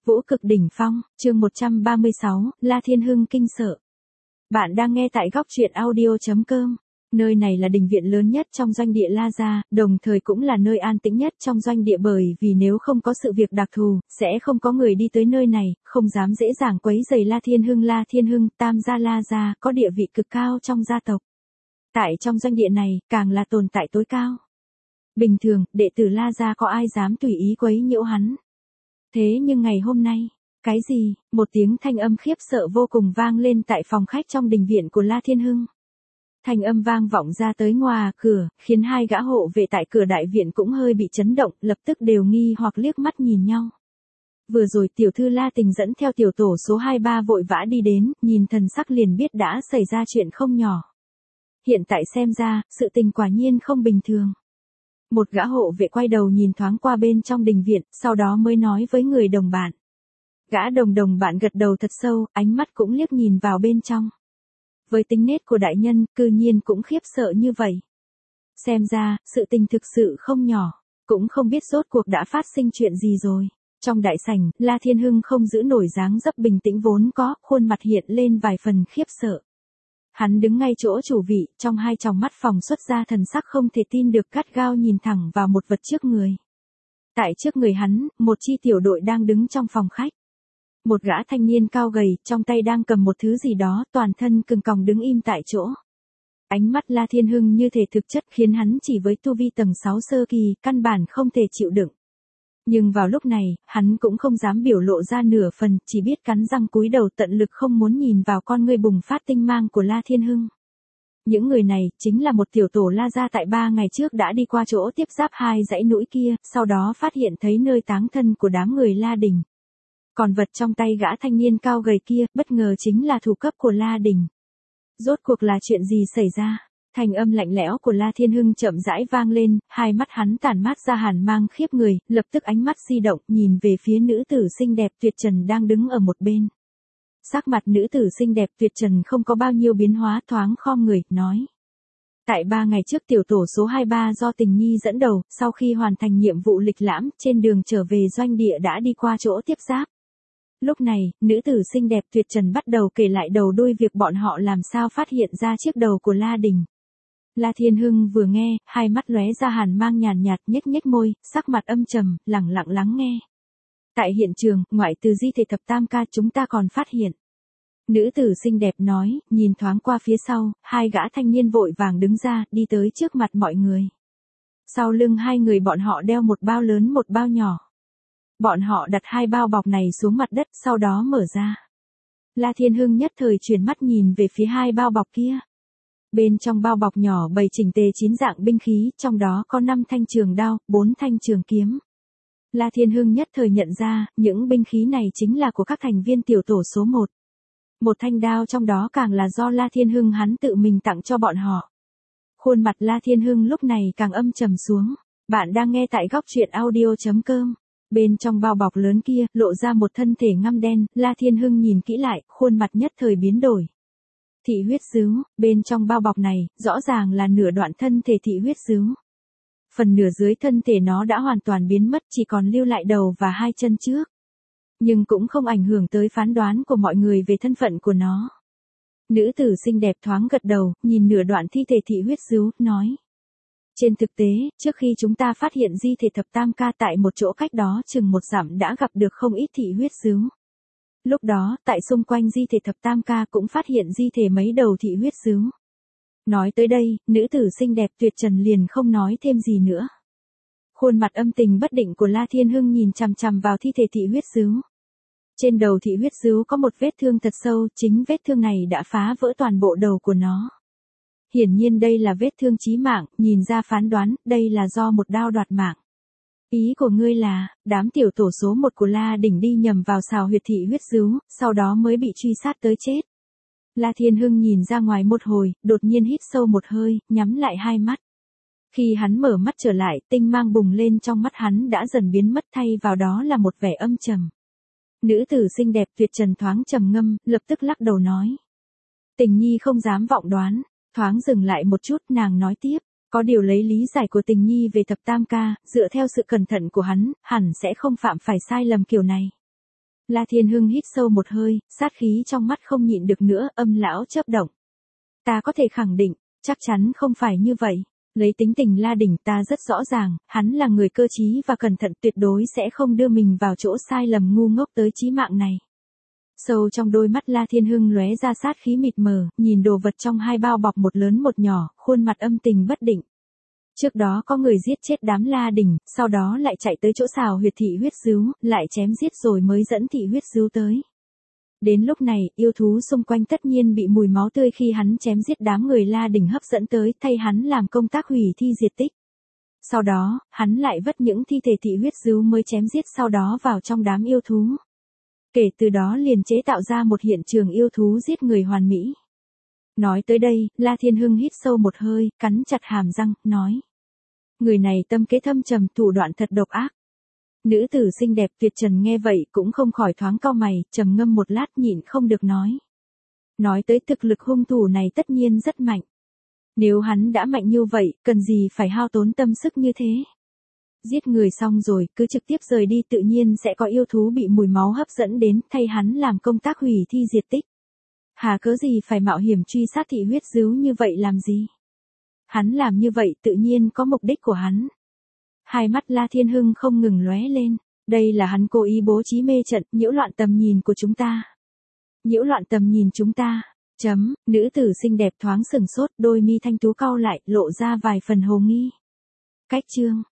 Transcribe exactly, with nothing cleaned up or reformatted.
Vũ cực đỉnh phong, chương một trăm ba mươi sáu, La Thiên Hưng kinh sợ. Bạn đang nghe tại góc truyện audio chấm com. Nơi này là đình viện lớn nhất trong doanh địa La Gia, đồng thời cũng là nơi an tĩnh nhất trong doanh địa bởi vì nếu không có sự việc đặc thù, sẽ không có người đi tới nơi này, không dám dễ dàng quấy rầy La Thiên Hưng. La Thiên Hưng, tam gia La Gia, có địa vị cực cao trong gia tộc. Tại trong doanh địa này, càng là tồn tại tối cao. Bình thường, đệ tử La Gia có ai dám tùy ý quấy nhiễu hắn. Thế nhưng ngày hôm nay, cái gì, một tiếng thanh âm khiếp sợ vô cùng vang lên tại phòng khách trong đình viện của La Thiên Hưng. Thanh âm vang vọng ra tới ngoài cửa, khiến hai gã hộ vệ tại cửa đại viện cũng hơi bị chấn động, lập tức đều nghi hoặc liếc mắt nhìn nhau. Vừa rồi tiểu thư La Tình dẫn theo tiểu tổ số hai ba vội vã đi đến, nhìn thần sắc liền biết đã xảy ra chuyện không nhỏ. Hiện tại xem ra, sự tình quả nhiên không bình thường. Một gã hộ vệ quay đầu nhìn thoáng qua bên trong đình viện, sau đó mới nói với người đồng bạn. Gã đồng đồng bạn gật đầu thật sâu, ánh mắt cũng liếc nhìn vào bên trong. Với tính nết của đại nhân, cư nhiên cũng khiếp sợ như vậy. Xem ra, sự tình thực sự không nhỏ, cũng không biết rốt cuộc đã phát sinh chuyện gì rồi. Trong đại sảnh, La Thiên Hưng không giữ nổi dáng dấp bình tĩnh vốn có, khuôn mặt hiện lên vài phần khiếp sợ. Hắn đứng ngay chỗ chủ vị, trong hai tròng mắt phóng xuất ra thần sắc không thể tin được, gắt gao nhìn thẳng vào một vật trước người. Tại trước người hắn, một chi tiểu đội đang đứng trong phòng khách. Một gã thanh niên cao gầy, trong tay đang cầm một thứ gì đó, toàn thân cứng còng đứng im tại chỗ. Ánh mắt La Thiên Hưng như thể thực chất khiến hắn chỉ với tu vi tầng sáu sơ kỳ, căn bản không thể chịu đựng. Nhưng vào lúc này, hắn cũng không dám biểu lộ ra nửa phần, chỉ biết cắn răng cúi đầu tận lực không muốn nhìn vào con ngươi bùng phát tinh mang của La Thiên Hưng. Những người này, chính là một tiểu tổ La Gia tại ba ngày trước đã đi qua chỗ tiếp giáp hai dãy núi kia, sau đó phát hiện thấy nơi táng thân của đám người La Đình. Còn vật trong tay gã thanh niên cao gầy kia, bất ngờ chính là thủ cấp của La Đình. Rốt cuộc là chuyện gì xảy ra? Thanh âm lạnh lẽo của La Thiên Hưng chậm rãi vang lên, hai mắt hắn tản mát ra hàn mang khiếp người, lập tức ánh mắt di động, nhìn về phía nữ tử xinh đẹp tuyệt trần đang đứng ở một bên. Sắc mặt nữ tử xinh đẹp tuyệt trần không có bao nhiêu biến hóa, thoáng khom người, nói. Tại ba ngày trước tiểu tổ số hai ba do Tình Nhi dẫn đầu, sau khi hoàn thành nhiệm vụ lịch lãm, trên đường trở về doanh địa đã đi qua chỗ tiếp giáp. Lúc này, nữ tử xinh đẹp tuyệt trần bắt đầu kể lại đầu đuôi việc bọn họ làm sao phát hiện ra chiếc đầu của La Đình. La Thiên Hưng vừa nghe, hai mắt lóe ra hàn mang nhàn nhạt, nhếch nhếch môi, sắc mặt âm trầm, lẳng lặng lắng nghe. Tại hiện trường, ngoại trừ di thể thập tam ca chúng ta còn phát hiện. Nữ tử xinh đẹp nói, nhìn thoáng qua phía sau, hai gã thanh niên vội vàng đứng ra, đi tới trước mặt mọi người. Sau lưng hai người bọn họ đeo một bao lớn một bao nhỏ. Bọn họ đặt hai bao bọc này xuống mặt đất, sau đó mở ra. La Thiên Hưng nhất thời chuyển mắt nhìn về phía hai bao bọc kia. Bên trong bao bọc nhỏ bày chỉnh tề chín dạng binh khí, trong đó có năm thanh trường đao, bốn thanh trường kiếm. La Thiên Hưng nhất thời nhận ra, những binh khí này chính là của các thành viên tiểu tổ số một. Một thanh đao trong đó càng là do La Thiên Hưng hắn tự mình tặng cho bọn họ. Khuôn mặt La Thiên Hưng lúc này càng âm trầm xuống. Bạn đang nghe tại góc truyện audio chấm com. Bên trong bao bọc lớn kia, lộ ra một thân thể ngăm đen, La Thiên Hưng nhìn kỹ lại, khuôn mặt nhất thời biến đổi. Thị huyết dứu, bên trong bao bọc này, rõ ràng là nửa đoạn thân thể thị huyết dứu. Phần nửa dưới thân thể nó đã hoàn toàn biến mất, chỉ còn lưu lại đầu và hai chân trước. Nhưng cũng không ảnh hưởng tới phán đoán của mọi người về thân phận của nó. Nữ tử xinh đẹp thoáng gật đầu, nhìn nửa đoạn thi thể thị huyết dứu, nói. Trên thực tế, trước khi chúng ta phát hiện di thể thập tam ca tại một chỗ cách đó chừng một dặm đã gặp được không ít thị huyết dứu. Lúc đó, tại xung quanh di thể thập tam ca cũng phát hiện di thể mấy đầu thị huyết dứu. Nói tới đây, nữ tử xinh đẹp tuyệt trần liền không nói thêm gì nữa. Khuôn mặt âm tình bất định của La Thiên Hưng nhìn chằm chằm vào thi thể thị huyết dứu. Trên đầu thị huyết dứu có một vết thương thật sâu, chính vết thương này đã phá vỡ toàn bộ đầu của nó. Hiển nhiên đây là vết thương chí mạng, nhìn ra phán đoán, đây là do một đao đoạt mạng. Ý của ngươi là, đám tiểu tổ số một của La Đình đi nhầm vào xào huyệt thị huyết dứu, sau đó mới bị truy sát tới chết. La Thiên Hưng nhìn ra ngoài một hồi, đột nhiên hít sâu một hơi, nhắm lại hai mắt. Khi hắn mở mắt trở lại, tinh mang bùng lên trong mắt hắn đã dần biến mất, thay vào đó là một vẻ âm trầm. Nữ tử xinh đẹp tuyệt trần thoáng trầm ngâm, lập tức lắc đầu nói. Tình Nhi không dám vọng đoán, thoáng dừng lại một chút, nàng nói tiếp. Có điều lấy lý giải của Tình Nhi về thập tam ca, dựa theo sự cẩn thận của hắn, hẳn sẽ không phạm phải sai lầm kiểu này. La Thiên Hưng hít sâu một hơi, sát khí trong mắt không nhịn được nữa, âm lão chớp động. Ta có thể khẳng định, chắc chắn không phải như vậy. Lấy tính tình La Đỉnh ta rất rõ ràng, hắn là người cơ trí và cẩn thận, tuyệt đối sẽ không đưa mình vào chỗ sai lầm ngu ngốc tới chí mạng này. Sâu trong đôi mắt La Thiên Hưng lóe ra sát khí mịt mờ, nhìn đồ vật trong hai bao bọc một lớn một nhỏ, khuôn mặt âm tình bất định. Trước đó có người giết chết đám La Đỉnh, sau đó lại chạy tới chỗ xào huyệt thị huyết dứu, lại chém giết rồi mới dẫn thị huyết dứu tới. Đến lúc này, yêu thú xung quanh tất nhiên bị mùi máu tươi khi hắn chém giết đám người La Đỉnh hấp dẫn tới, thay hắn làm công tác hủy thi diệt tích. Sau đó, hắn lại vất những thi thể thị huyết dứu mới chém giết sau đó vào trong đám yêu thú. Kể từ đó liền chế tạo ra một hiện trường yêu thú giết người hoàn mỹ. Nói tới đây, La Thiên Hưng hít sâu một hơi, cắn chặt hàm răng, nói. Người này tâm kế thâm trầm, thủ đoạn thật độc ác. Nữ tử xinh đẹp tuyệt trần nghe vậy cũng không khỏi thoáng cau mày, trầm ngâm một lát nhịn không được nói. Nói tới thực lực hung thủ này tất nhiên rất mạnh. Nếu hắn đã mạnh như vậy, cần gì phải hao tốn tâm sức như thế? Giết người xong rồi, cứ trực tiếp rời đi, tự nhiên sẽ có yêu thú bị mùi máu hấp dẫn đến, thay hắn làm công tác hủy thi diệt tích. Hà cớ gì phải mạo hiểm truy sát thị huyết dứu như vậy làm gì? Hắn làm như vậy tự nhiên có mục đích của hắn. Hai mắt La Thiên Hưng không ngừng lóe lên, đây là hắn cố ý bố trí mê trận, nhiễu loạn tầm nhìn của chúng ta. Nhiễu loạn tầm nhìn chúng ta. Chấm, nữ tử xinh đẹp thoáng sừng sốt, đôi mi thanh tú cau lại, lộ ra vài phần hồ nghi. Cách chương